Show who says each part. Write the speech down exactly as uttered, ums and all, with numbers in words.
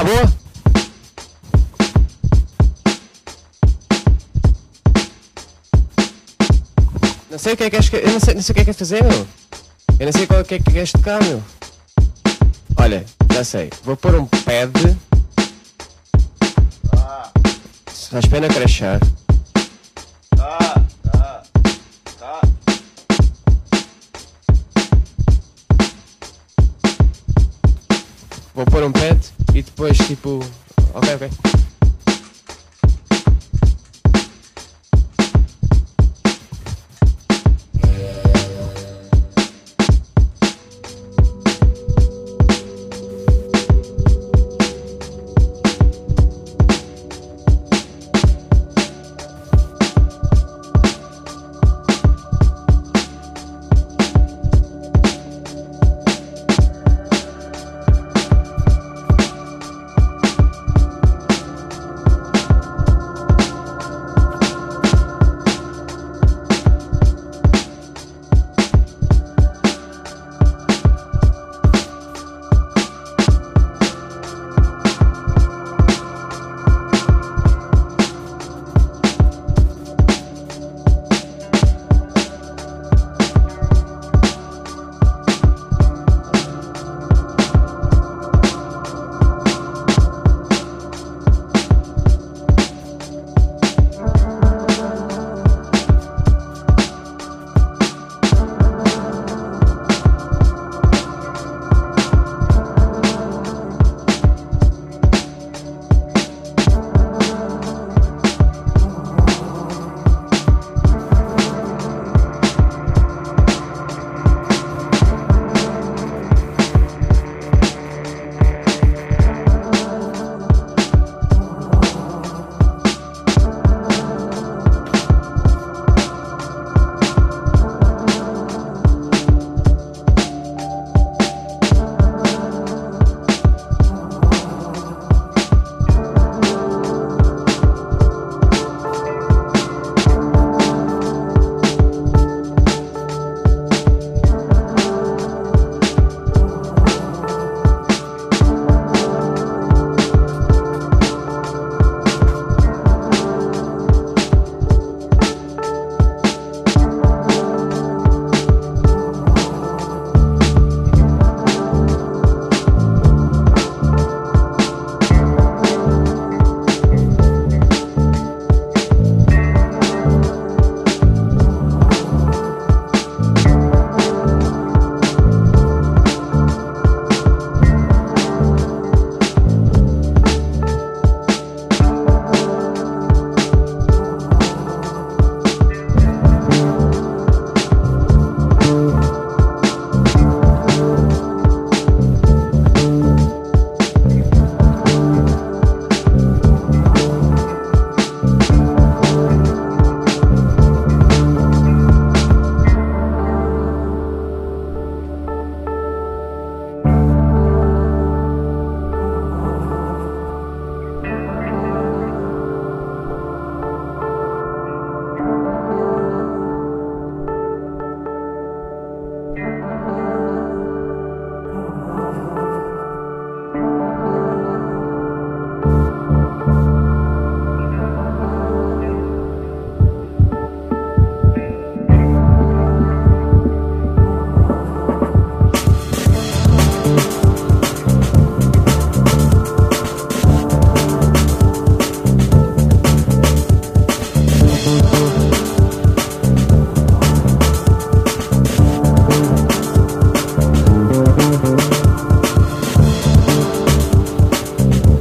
Speaker 1: Tá boa? Não sei o que é que és, eu não sei, não sei o que é que é fazer, meu. Eu não sei qual é que é que queres tocar, meu. Olha, já sei. Vou pôr um pad.
Speaker 2: Tá,
Speaker 1: Estás pena crachar.
Speaker 2: tá, tá, tá.
Speaker 1: Vou pôr um pad e depois tipo. Ok, ok.